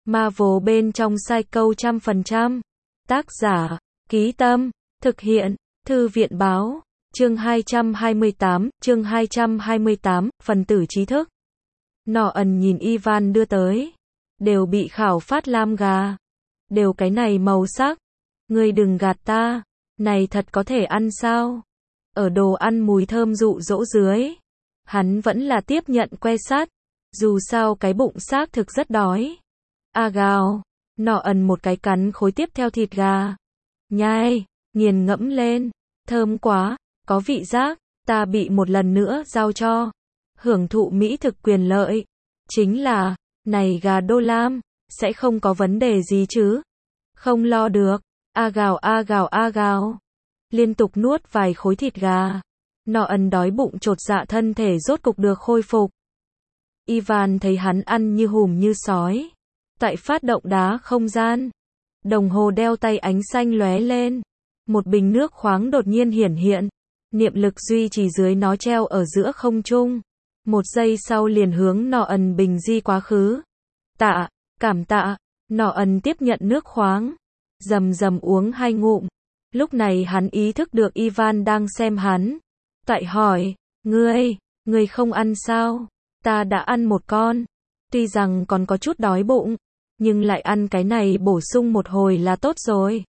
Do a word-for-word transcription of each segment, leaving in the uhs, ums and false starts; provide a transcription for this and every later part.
Marvel bên trong Psycho trăm phần trăm. Tác giả, Ký Tâm, thực hiện, Thư viện Báo, chương hai trăm hai mươi tám, chương hai trăm hai mươi tám, phần tử trí thức. Nọ ẩn nhìn Ivan đưa tới. Đều bị khảo phát lam gà. Đều cái này màu sắc. Ngươi đừng gạt ta. Này thật có thể ăn sao? Ở đồ ăn mùi thơm dụ dỗ dưới. Hắn vẫn là tiếp nhận que sắt. Dù sao cái bụng xác thực rất đói. A gào. Nọ ẩn một cái cắn khối tiếp theo thịt gà. Nhai, nghiền ngẫm lên. Thơm quá, có vị giác. Ta bị một lần nữa giao cho. Hưởng thụ mỹ thực quyền lợi. Chính là, này gà đô lam, sẽ không có vấn đề gì chứ. Không lo được. A gào a gào a gào. Liên tục nuốt vài khối thịt gà. Nọ ẩn đói bụng chột dạ, thân thể rốt cục được khôi phục. Ivan thấy hắn ăn như hùm như sói. Tại phát động đá không gian. Đồng hồ đeo tay ánh xanh lóe lên. Một bình nước khoáng đột nhiên hiển hiện. Niệm lực duy trì dưới nó treo ở giữa không trung. Một giây sau liền hướng nọ ẩn bình di quá khứ. Tạ, cảm tạ. Nọ ẩn tiếp nhận nước khoáng. Rầm rầm uống hai ngụm. Lúc này hắn ý thức được Ivan đang xem hắn. Tại hỏi, ngươi, ngươi không ăn sao? Ta đã ăn một con. Tuy rằng còn có chút đói bụng, nhưng lại ăn cái này bổ sung một hồi là tốt rồi.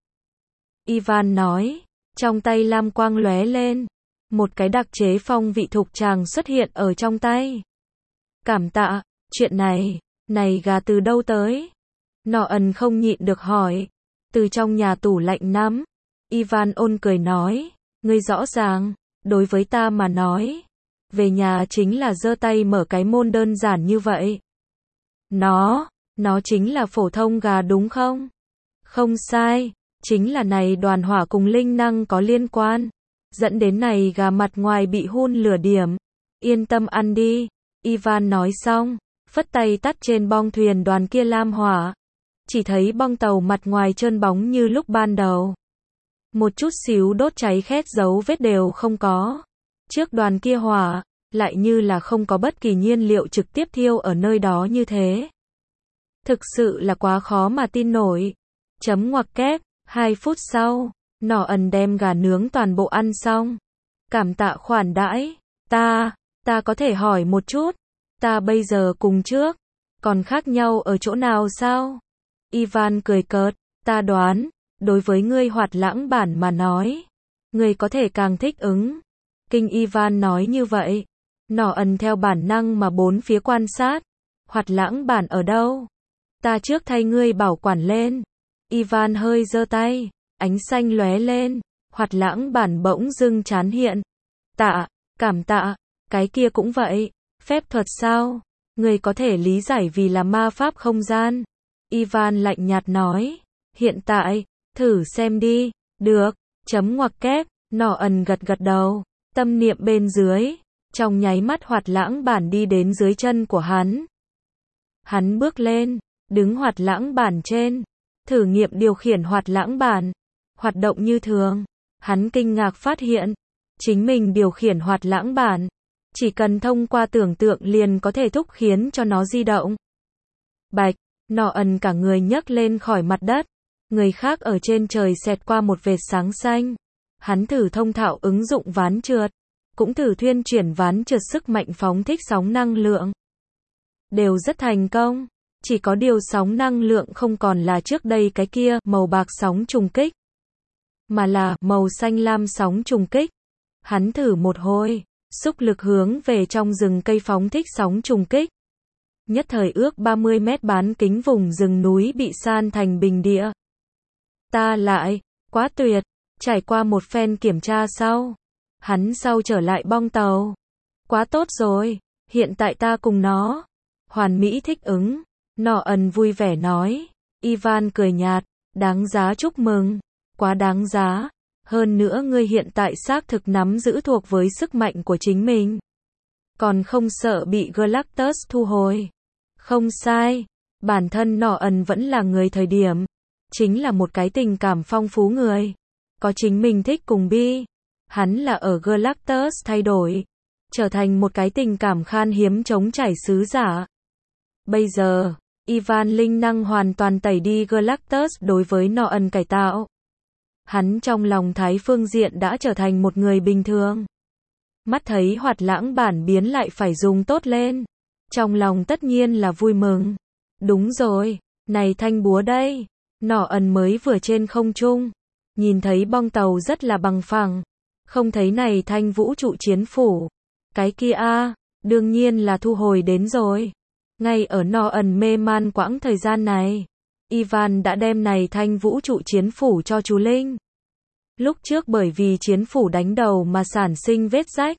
Ivan nói, trong tay lam quang lóe lên. Một cái đặc chế phong vị thục tràng xuất hiện ở trong tay. Cảm tạ, chuyện này, này gà từ đâu tới? Nọ ẩn không nhịn được hỏi. Từ trong nhà tủ lạnh nắm. Ivan ôn cười nói, ngươi rõ ràng, đối với ta mà nói, về nhà chính là giơ tay mở cái môn đơn giản như vậy. Nó, nó chính là phổ thông gà đúng không? Không sai, chính là này đoàn hỏa cùng linh năng có liên quan, dẫn đến này gà mặt ngoài bị hun lửa điểm. Yên tâm ăn đi. Ivan nói xong, phất tay tắt trên bong thuyền đoàn kia lam hỏa. Chỉ thấy bong tàu mặt ngoài trơn bóng như lúc ban đầu. Một chút xíu đốt cháy khét dấu vết đều không có. Trước đoàn kia hỏa, lại như là không có bất kỳ nhiên liệu trực tiếp thiêu ở nơi đó như thế. Thực sự là quá khó mà tin nổi. Chấm ngoặc kép, hai phút sau, nọ ẩn đem gà nướng toàn bộ ăn xong. Cảm tạ khoản đãi, ta, ta có thể hỏi một chút, ta bây giờ cùng trước, còn khác nhau ở chỗ nào sao? Ivan cười cợt, ta đoán, đối với ngươi hoạt lãng bản mà nói, ngươi có thể càng thích ứng. Kinh Ivan nói như vậy, nọ ẩn theo bản năng mà bốn phía quan sát. Hoạt lãng bản ở đâu? Ta trước thay ngươi bảo quản lên. Ivan hơi giơ tay, ánh xanh lóe lên, hoạt lãng bản bỗng dưng chán hiện. Tạ, cảm tạ, cái kia cũng vậy, phép thuật sao? Ngươi có thể lý giải vì là ma pháp không gian. Ivan lạnh nhạt nói, hiện tại, thử xem đi, được, chấm ngoặc kép, nọ ẩn gật gật đầu, tâm niệm bên dưới, trong nháy mắt hoạt lãng bản đi đến dưới chân của hắn. Hắn bước lên, đứng hoạt lãng bản trên, thử nghiệm điều khiển hoạt lãng bản, hoạt động như thường. Hắn kinh ngạc phát hiện, chính mình điều khiển hoạt lãng bản, chỉ cần thông qua tưởng tượng liền có thể thúc khiến cho nó di động. Bạch, nọ ẩn cả người nhấc lên khỏi mặt đất, người khác ở trên trời xẹt qua một vệt sáng xanh. Hắn thử thông thạo ứng dụng ván trượt, cũng thử thuyên chuyển ván trượt sức mạnh phóng thích sóng năng lượng. Đều rất thành công, chỉ có điều sóng năng lượng không còn là trước đây cái kia màu bạc sóng trùng kích, mà là màu xanh lam sóng trùng kích. Hắn thử một hồi, xúc lực hướng về trong rừng cây phóng thích sóng trùng kích. Nhất thời ước ba mươi mét bán kính vùng rừng núi bị san thành bình địa. Ta lại, quá tuyệt, trải qua một phen kiểm tra sau, hắn sau trở lại bong tàu. Quá tốt rồi, hiện tại ta cùng nó, hoàn mỹ thích ứng. Nọ ẩn vui vẻ nói. Ivan cười nhạt, đáng giá chúc mừng, quá đáng giá. Hơn nữa ngươi hiện tại xác thực nắm giữ thuộc với sức mạnh của chính mình. Còn không sợ bị Galactus thu hồi. Không sai, bản thân nọ ẩn vẫn là người thời điểm. Chính là một cái tình cảm phong phú người. Có chính mình thích cùng bi. Hắn là ở Galactus thay đổi. Trở thành một cái tình cảm khan hiếm chống trải sứ giả. Bây giờ, Ivan linh năng hoàn toàn tẩy đi Galactus đối với Noan cải tạo. Hắn trong lòng Thái phương diện đã trở thành một người bình thường. Mắt thấy Hoạt Lãng bản biến lại phải dùng tốt lên. Trong lòng tất nhiên là vui mừng. Đúng rồi, này thanh búa đây. Noan mới vừa trên không trung. Nhìn thấy bong tàu rất là bằng phẳng. Không thấy này thanh vũ trụ chiến phủ. Cái kia a, đương nhiên là thu hồi đến rồi. Ngay ở Noan mê man quãng thời gian này, Ivan đã đem này thanh vũ trụ chiến phủ cho chú Linh. Lúc trước bởi vì chiến phủ đánh đầu mà sản sinh vết rách,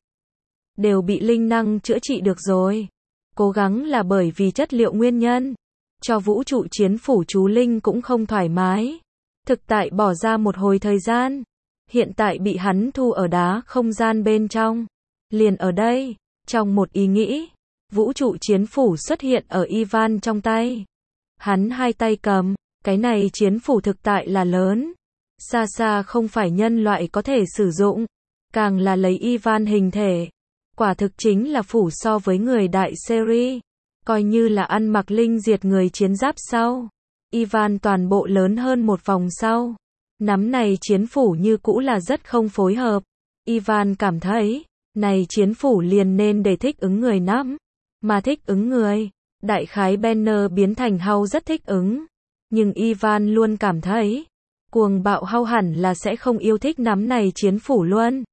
đều bị linh năng chữa trị được rồi. Cố gắng là bởi vì chất liệu nguyên nhân, cho vũ trụ chiến phủ chú Linh cũng không thoải mái. Thực tại bỏ ra một hồi thời gian, hiện tại bị hắn thu ở đá không gian bên trong. Liền ở đây, trong một ý nghĩ, vũ trụ chiến phủ xuất hiện ở Ivan trong tay. Hắn hai tay cầm, cái này chiến phủ thực tại là lớn. Xa xa không phải nhân loại có thể sử dụng, càng là lấy Ivan hình thể. Quả thực chính là phủ so với người đại series, coi như là ăn mặc linh diệt người chiến giáp sau. Ivan toàn bộ lớn hơn một vòng sau. Nắm này chiến phủ như cũ là rất không phối hợp. Ivan cảm thấy, này chiến phủ liền nên để thích ứng người nắm. Mà thích ứng người, đại khái Banner biến thành Hulk rất thích ứng. Nhưng Ivan luôn cảm thấy, cuồng bạo Hulk hẳn là sẽ không yêu thích nắm này chiến phủ luôn.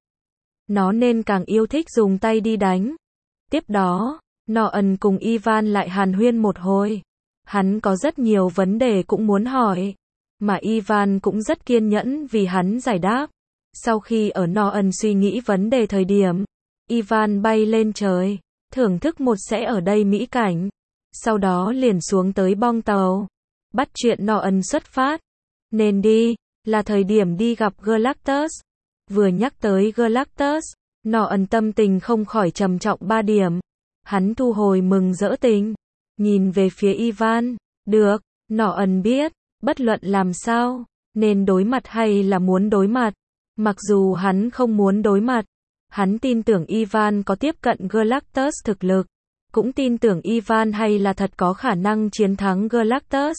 Nó nên càng yêu thích dùng tay đi đánh. Tiếp đó, Noan cùng Ivan lại hàn huyên một hồi. Hắn có rất nhiều vấn đề cũng muốn hỏi. Mà Ivan cũng rất kiên nhẫn vì hắn giải đáp. Sau khi ở Noan suy nghĩ vấn đề thời điểm, Ivan bay lên trời, thưởng thức một sẽ ở đây mỹ cảnh. Sau đó liền xuống tới bong tàu. Bắt chuyện Noan xuất phát. Nên đi, là thời điểm đi gặp Galactus. Vừa nhắc tới Galactus, Noan tâm tình không khỏi trầm trọng ba điểm. Hắn thu hồi mừng rỡ tình, nhìn về phía Ivan. Được, Noan biết, bất luận làm sao, nên đối mặt hay là muốn đối mặt. Mặc dù hắn không muốn đối mặt, hắn tin tưởng Ivan có tiếp cận Galactus thực lực, cũng tin tưởng Ivan hay là thật có khả năng chiến thắng Galactus.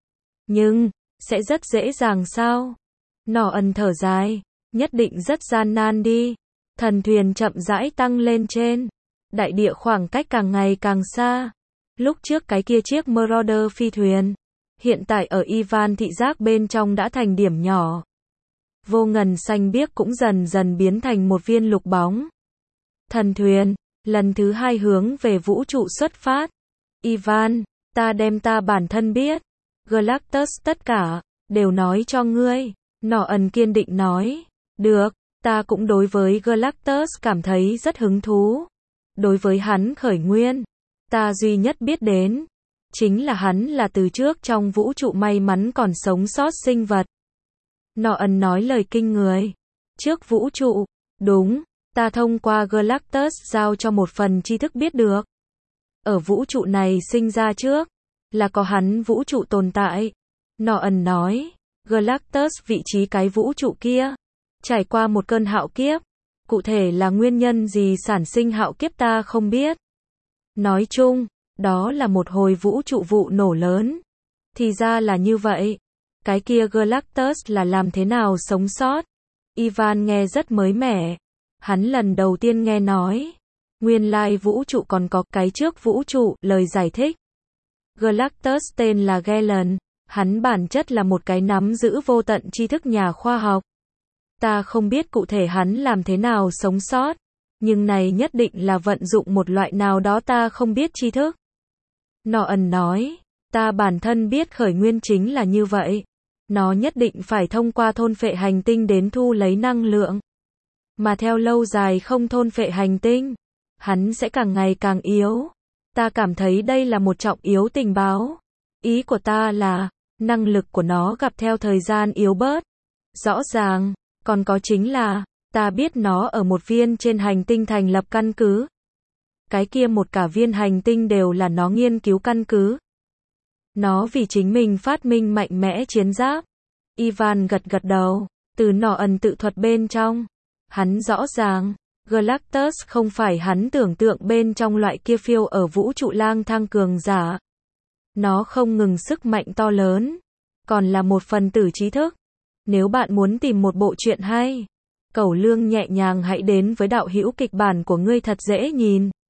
Nhưng, sẽ rất dễ dàng sao? Noan thở dài, nhất định rất gian nan đi. Thần thuyền chậm rãi tăng lên trên. Đại địa khoảng cách càng ngày càng xa. Lúc trước cái kia chiếc Marauder phi thuyền, hiện tại ở Ivan thị giác bên trong đã thành điểm nhỏ. Vô ngần xanh biếc cũng dần dần biến thành một viên lục bóng. Thần thuyền, lần thứ hai hướng về vũ trụ xuất phát. Ivan, ta đem ta bản thân biết. Galactus tất cả, đều nói cho ngươi. Noan kiên định nói. Được, ta cũng đối với Galactus cảm thấy rất hứng thú. Đối với hắn khởi nguyên, ta duy nhất biết đến, chính là hắn là từ trước trong vũ trụ may mắn còn sống sót sinh vật. Noan nói lời kinh người. Trước vũ trụ, đúng, ta thông qua Galactus giao cho một phần tri thức biết được. Ở vũ trụ này sinh ra trước, là có hắn vũ trụ tồn tại. Noan nói, Galactus vị trí cái vũ trụ kia, trải qua một cơn hạo kiếp. Cụ thể là nguyên nhân gì sản sinh hạo kiếp ta không biết. Nói chung, đó là một hồi vũ trụ vụ nổ lớn. Thì ra là như vậy. Cái kia Galactus là làm thế nào sống sót? Ivan nghe rất mới mẻ. Hắn lần đầu tiên nghe nói. Nguyên lai vũ trụ còn có cái trước vũ trụ, lời giải thích. Galactus tên là Galen. Hắn bản chất là một cái nắm giữ vô tận tri thức nhà khoa học. Ta không biết cụ thể hắn làm thế nào sống sót. Nhưng này nhất định là vận dụng một loại nào đó ta không biết tri thức. Noan nói. Ta bản thân biết khởi nguyên chính là như vậy. Nó nhất định phải thông qua thôn phệ hành tinh đến thu lấy năng lượng. Mà theo lâu dài không thôn phệ hành tinh, hắn sẽ càng ngày càng yếu. Ta cảm thấy đây là một trọng yếu tình báo. Ý của ta là, năng lực của nó gặp theo thời gian yếu bớt. Rõ ràng, còn có chính là, ta biết nó ở một viên trên hành tinh thành lập căn cứ. Cái kia một cả viên hành tinh đều là nó nghiên cứu căn cứ. Nó vì chính mình phát minh mạnh mẽ chiến giáp. Ivan gật gật đầu, từ Noan tự thuật bên trong. Hắn rõ ràng, Galactus không phải hắn tưởng tượng bên trong loại kia phiêu ở vũ trụ lang thang cường giả. Nó không ngừng sức mạnh to lớn, còn là một phần tử trí thức. Nếu bạn muốn tìm một bộ truyện hay, cẩu lương nhẹ nhàng hãy đến với đạo hữu kịch bản của ngươi thật dễ nhìn.